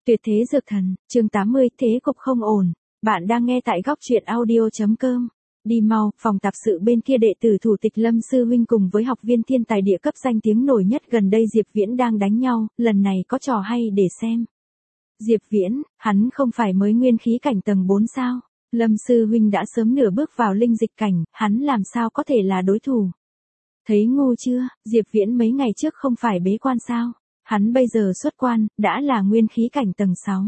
Tuyệt thế dược thần, chương 80, thế cục không ổn. Bạn đang nghe tại góc truyện audio.com. Đi mau, phòng tạp sự bên kia đệ tử thủ tịch Lâm Sư Huynh cùng với học viên thiên tài địa cấp danh tiếng nổi nhất gần đây Diệp Viễn đang đánh nhau, lần này có trò hay để xem. Diệp Viễn, hắn không phải mới nguyên khí cảnh tầng 4 sao? Lâm Sư Huynh đã sớm nửa bước vào linh dịch cảnh, hắn làm sao có thể là đối thủ? Thấy ngu chưa, Diệp Viễn mấy ngày trước không phải bế quan sao? Hắn bây giờ xuất quan, đã là nguyên khí cảnh tầng 6.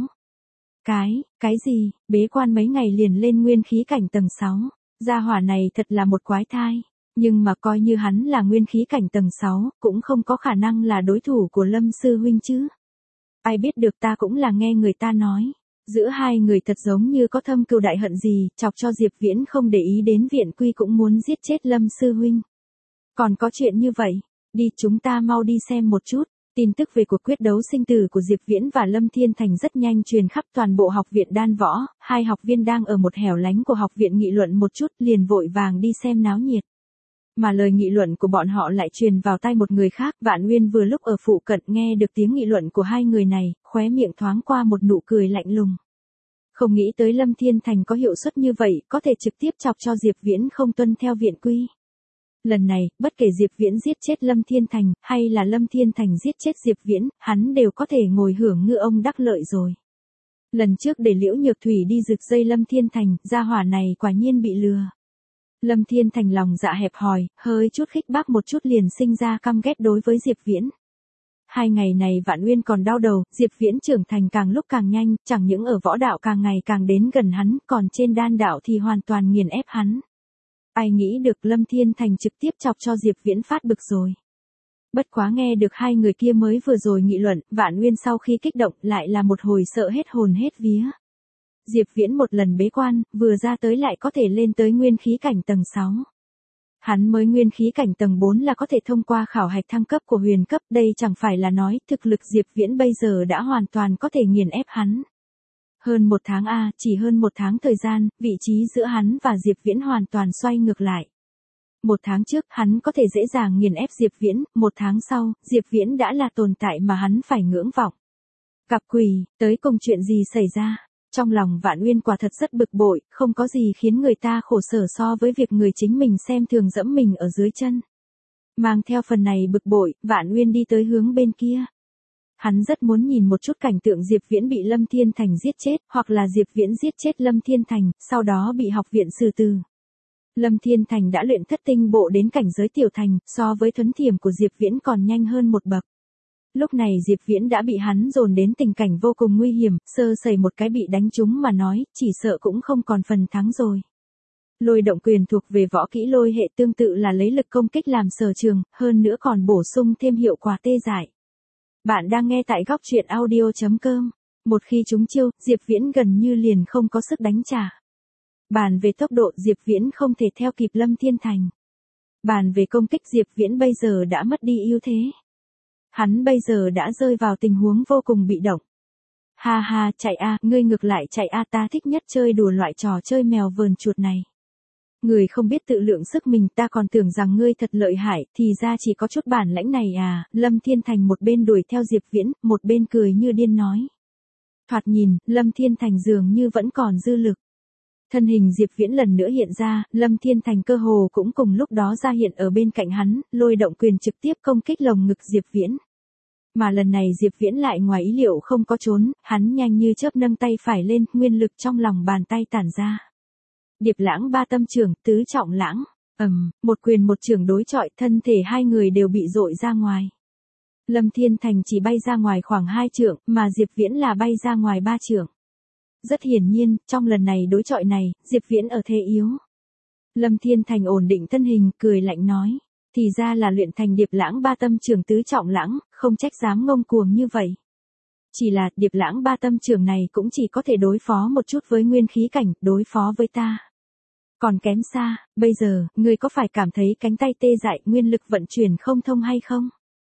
Cái gì, bế quan mấy ngày liền lên nguyên khí cảnh tầng 6. Gia hỏa này thật là một quái thai. Nhưng mà coi như hắn là nguyên khí cảnh tầng 6, cũng không có khả năng là đối thủ của Lâm Sư Huynh chứ. Ai biết được, ta cũng là nghe người ta nói. Giữa hai người thật giống như có thâm cừu đại hận gì, chọc cho Diệp Viễn không để ý đến viện quy cũng muốn giết chết Lâm Sư Huynh. Còn có chuyện như vậy, đi chúng ta mau đi xem một chút. Tin tức về cuộc quyết đấu sinh tử của Diệp Viễn và Lâm Thiên Thành rất nhanh truyền khắp toàn bộ học viện đan võ, hai học viên đang ở một hẻo lánh của học viện nghị luận một chút liền vội vàng đi xem náo nhiệt. Mà lời nghị luận của bọn họ lại truyền vào tai một người khác, Vạn Nguyên vừa lúc ở phụ cận nghe được tiếng nghị luận của hai người này, khóe miệng thoáng qua một nụ cười lạnh lùng. Không nghĩ tới Lâm Thiên Thành có hiệu suất như vậy, có thể trực tiếp chọc cho Diệp Viễn không tuân theo viện quy. Lần này, bất kể Diệp Viễn giết chết Lâm Thiên Thành, hay là Lâm Thiên Thành giết chết Diệp Viễn, hắn đều có thể ngồi hưởng ngư ông đắc lợi rồi. Lần trước để Liễu Nhược Thủy đi rực dây Lâm Thiên Thành, gia hỏa này quả nhiên bị lừa. Lâm Thiên Thành lòng dạ hẹp hòi, hơi chút khích bác một chút liền sinh ra căm ghét đối với Diệp Viễn. Hai ngày này Vạn Uyên còn đau đầu, Diệp Viễn trưởng thành càng lúc càng nhanh, chẳng những ở võ đạo càng ngày càng đến gần hắn, còn trên đan đạo thì hoàn toàn nghiền ép hắn. Ai nghĩ được Lâm Thiên Thành trực tiếp chọc cho Diệp Viễn phát bực rồi. Bất quá nghe được hai người kia mới vừa rồi nghị luận, Vạn Uyên sau khi kích động lại là một hồi sợ hết hồn hết vía. Diệp Viễn một lần bế quan, vừa ra tới lại có thể lên tới nguyên khí cảnh tầng 6. Hắn mới nguyên khí cảnh tầng 4 là có thể thông qua khảo hạch thăng cấp của huyền cấp, đây chẳng phải là nói thực lực Diệp Viễn bây giờ đã hoàn toàn có thể nghiền ép hắn. Hơn một tháng chỉ hơn một tháng thời gian, vị trí giữa hắn và Diệp Viễn hoàn toàn xoay ngược lại. Một tháng trước, hắn có thể dễ dàng nghiền ép Diệp Viễn, một tháng sau, Diệp Viễn đã là tồn tại mà hắn phải ngưỡng vọng. Gặp quỷ, tới cùng chuyện gì xảy ra? Trong lòng Vạn Uyên quả thật rất bực bội, không có gì khiến người ta khổ sở so với việc người chính mình xem thường dẫm mình ở dưới chân. Mang theo phần này bực bội, Vạn Uyên đi tới hướng bên kia. Hắn rất muốn nhìn một chút cảnh tượng Diệp Viễn bị Lâm Thiên Thành giết chết, hoặc là Diệp Viễn giết chết Lâm Thiên Thành, sau đó bị học viện xử tử. Lâm Thiên Thành đã luyện thất tinh bộ đến cảnh giới tiểu thành, so với thuấn thiểm của Diệp Viễn còn nhanh hơn một bậc. Lúc này Diệp Viễn đã bị hắn dồn đến tình cảnh vô cùng nguy hiểm, sơ sẩy một cái bị đánh trúng mà nói, chỉ sợ cũng không còn phần thắng rồi. Lôi động quyền thuộc về võ kỹ lôi hệ, tương tự là lấy lực công kích làm sở trường, hơn nữa còn bổ sung thêm hiệu quả tê dại. Bạn đang nghe tại góc truyện audio.com. Một khi trúng chiêu, Diệp Viễn gần như liền không có sức đánh trả. Bàn về tốc độ, Diệp Viễn không thể theo kịp Lâm Thiên Thành. Bàn về công kích, Diệp Viễn bây giờ đã mất đi ưu thế. Hắn bây giờ đã rơi vào tình huống vô cùng bị động. Ha ha, chạy ngươi ngược lại chạy ta thích nhất chơi đùa loại trò chơi mèo vờn chuột này. Người không biết tự lượng sức mình, ta còn tưởng rằng ngươi thật lợi hại, thì ra chỉ có chút bản lãnh này à. Lâm Thiên Thành một bên đuổi theo Diệp Viễn, một bên cười như điên nói. Thoạt nhìn, Lâm Thiên Thành dường như vẫn còn dư lực. Thân hình Diệp Viễn lần nữa hiện ra, Lâm Thiên Thành cơ hồ cũng cùng lúc đó ra hiện ở bên cạnh hắn, lôi động quyền trực tiếp công kích lồng ngực Diệp Viễn. Mà lần này Diệp Viễn lại ngoài ý liệu không có trốn, hắn nhanh như chớp nâng tay phải lên, nguyên lực trong lòng bàn tay tản ra. Điệp lãng ba tâm trưởng, tứ trọng lãng, một quyền một chưởng đối chọi, thân thể hai người đều bị dội ra ngoài. Lâm Thiên Thành chỉ bay ra ngoài khoảng 2 trượng, mà Diệp Viễn là bay ra ngoài 3 trượng. Rất hiển nhiên, trong lần này đối chọi này, Diệp Viễn ở thế yếu. Lâm Thiên Thành ổn định thân hình, cười lạnh nói, thì ra là luyện thành điệp lãng ba tâm trưởng tứ trọng lãng, không trách dám ngông cuồng như vậy. Chỉ là, điệp lãng ba tâm trưởng này cũng chỉ có thể đối phó một chút với nguyên khí cảnh, đối phó với ta. Còn kém xa, bây giờ, ngươi có phải cảm thấy cánh tay tê dại, nguyên lực vận chuyển không thông hay không?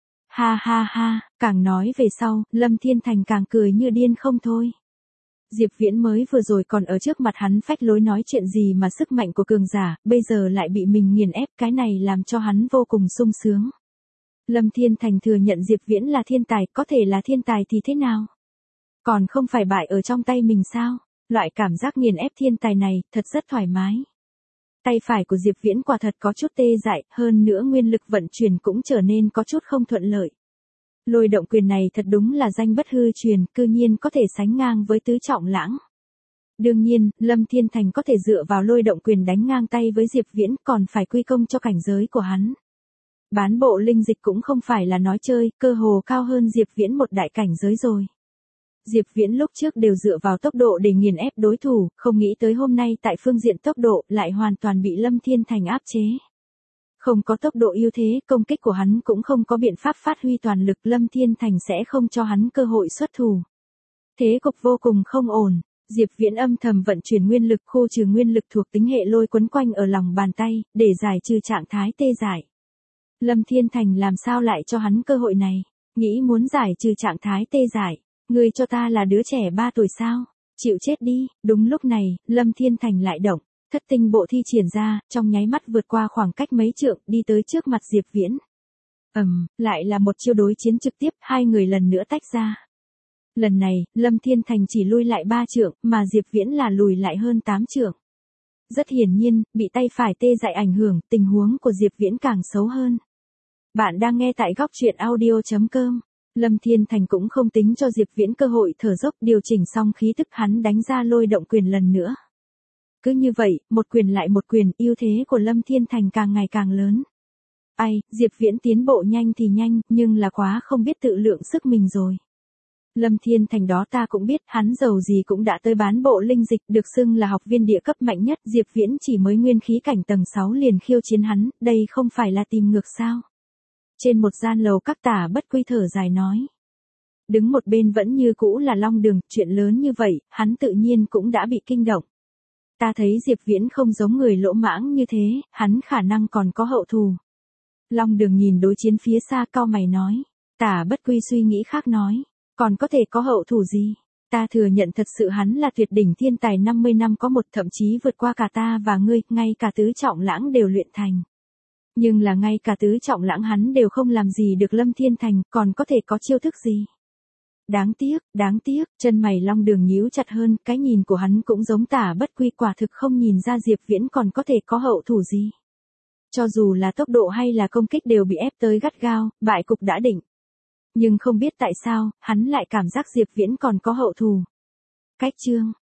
Ha ha ha, càng nói về sau, Lâm Thiên Thành càng cười như điên không thôi. Diệp Viễn mới vừa rồi còn ở trước mặt hắn phách lối nói chuyện gì mà sức mạnh của cường giả, bây giờ lại bị mình nghiền ép, cái này làm cho hắn vô cùng sung sướng. Lâm Thiên Thành thừa nhận Diệp Viễn là thiên tài, có thể là thiên tài thì thế nào? Còn không phải bại ở trong tay mình sao? Loại cảm giác nghiền ép thiên tài này, thật rất thoải mái. Tay phải của Diệp Viễn quả thật có chút tê dại, hơn nữa nguyên lực vận chuyển cũng trở nên có chút không thuận lợi. Lôi động quyền này thật đúng là danh bất hư truyền, cư nhiên có thể sánh ngang với tứ trọng lãng. Đương nhiên, Lâm Thiên Thành có thể dựa vào lôi động quyền đánh ngang tay với Diệp Viễn, còn phải quy công cho cảnh giới của hắn. Bán bộ linh dịch cũng không phải là nói chơi, cơ hồ cao hơn Diệp Viễn một đại cảnh giới rồi. Diệp Viễn lúc trước đều dựa vào tốc độ để nghiền ép đối thủ, không nghĩ tới hôm nay tại phương diện tốc độ lại hoàn toàn bị Lâm Thiên Thành áp chế. Không có tốc độ ưu thế, công kích của hắn cũng không có biện pháp phát huy toàn lực, Lâm Thiên Thành sẽ không cho hắn cơ hội xuất thủ. Thế cục vô cùng không ổn, Diệp Viễn âm thầm vận chuyển nguyên lực, khu trừ nguyên lực thuộc tính hệ lôi quấn quanh ở lòng bàn tay, để giải trừ trạng thái tê dại. Lâm Thiên Thành làm sao lại cho hắn cơ hội này, nghĩ muốn giải trừ trạng thái tê dại. Ngươi cho ta là đứa trẻ 3 tuổi sao? Chịu chết đi. Đúng lúc này, Lâm Thiên Thành lại động, thất tinh bộ thi triển ra, trong nháy mắt vượt qua khoảng cách mấy trượng, đi tới trước mặt Diệp Viễn. Lại là một chiêu đối chiến trực tiếp, hai người lần nữa tách ra. Lần này, Lâm Thiên Thành chỉ lui lại 3 trượng, mà Diệp Viễn là lùi lại hơn 8 trượng. Rất hiển nhiên, bị tay phải tê dại ảnh hưởng, tình huống của Diệp Viễn càng xấu hơn. Bạn đang nghe tại góc truyện audio.com. Lâm Thiên Thành cũng không tính cho Diệp Viễn cơ hội thở dốc, điều chỉnh xong khí tức hắn đánh ra lôi động quyền lần nữa. Cứ như vậy, một quyền lại một quyền, ưu thế của Lâm Thiên Thành càng ngày càng lớn. Diệp Viễn tiến bộ nhanh thì nhanh, nhưng là quá không biết tự lượng sức mình rồi. Lâm Thiên Thành đó ta cũng biết, hắn giàu gì cũng đã tới bán bộ linh dịch, được xưng là học viên địa cấp mạnh nhất, Diệp Viễn chỉ mới nguyên khí cảnh tầng 6 liền khiêu chiến hắn, đây không phải là tìm ngược sao? Trên một gian lầu các Tả Bất Quy thở dài nói. Đứng một bên vẫn như cũ là Long Đường, chuyện lớn như vậy, hắn tự nhiên cũng đã bị kinh động. Ta thấy Diệp Viễn không giống người lỗ mãng như thế, hắn khả năng còn có hậu thù. Long Đường nhìn đối chiến phía xa cau mày nói. Tả Bất Quy suy nghĩ khác nói. Còn có thể có hậu thù gì? Ta thừa nhận thật sự hắn là tuyệt đỉnh thiên tài 50 năm có một, thậm chí vượt qua cả ta và ngươi, ngay cả tứ trọng lãng đều luyện thành. Nhưng là ngay cả tứ trọng lãng hắn đều không làm gì được Lâm Thiên Thành, còn có thể có chiêu thức gì? Đáng tiếc, chân mày Long Đường nhíu chặt hơn, cái nhìn của hắn cũng giống Tả Bất Quy, quả thực không nhìn ra Diệp Viễn còn có thể có hậu thủ gì. Cho dù là tốc độ hay là công kích đều bị ép tới gắt gao, bại cục đã định. Nhưng không biết tại sao, hắn lại cảm giác Diệp Viễn còn có hậu thù. Cách chương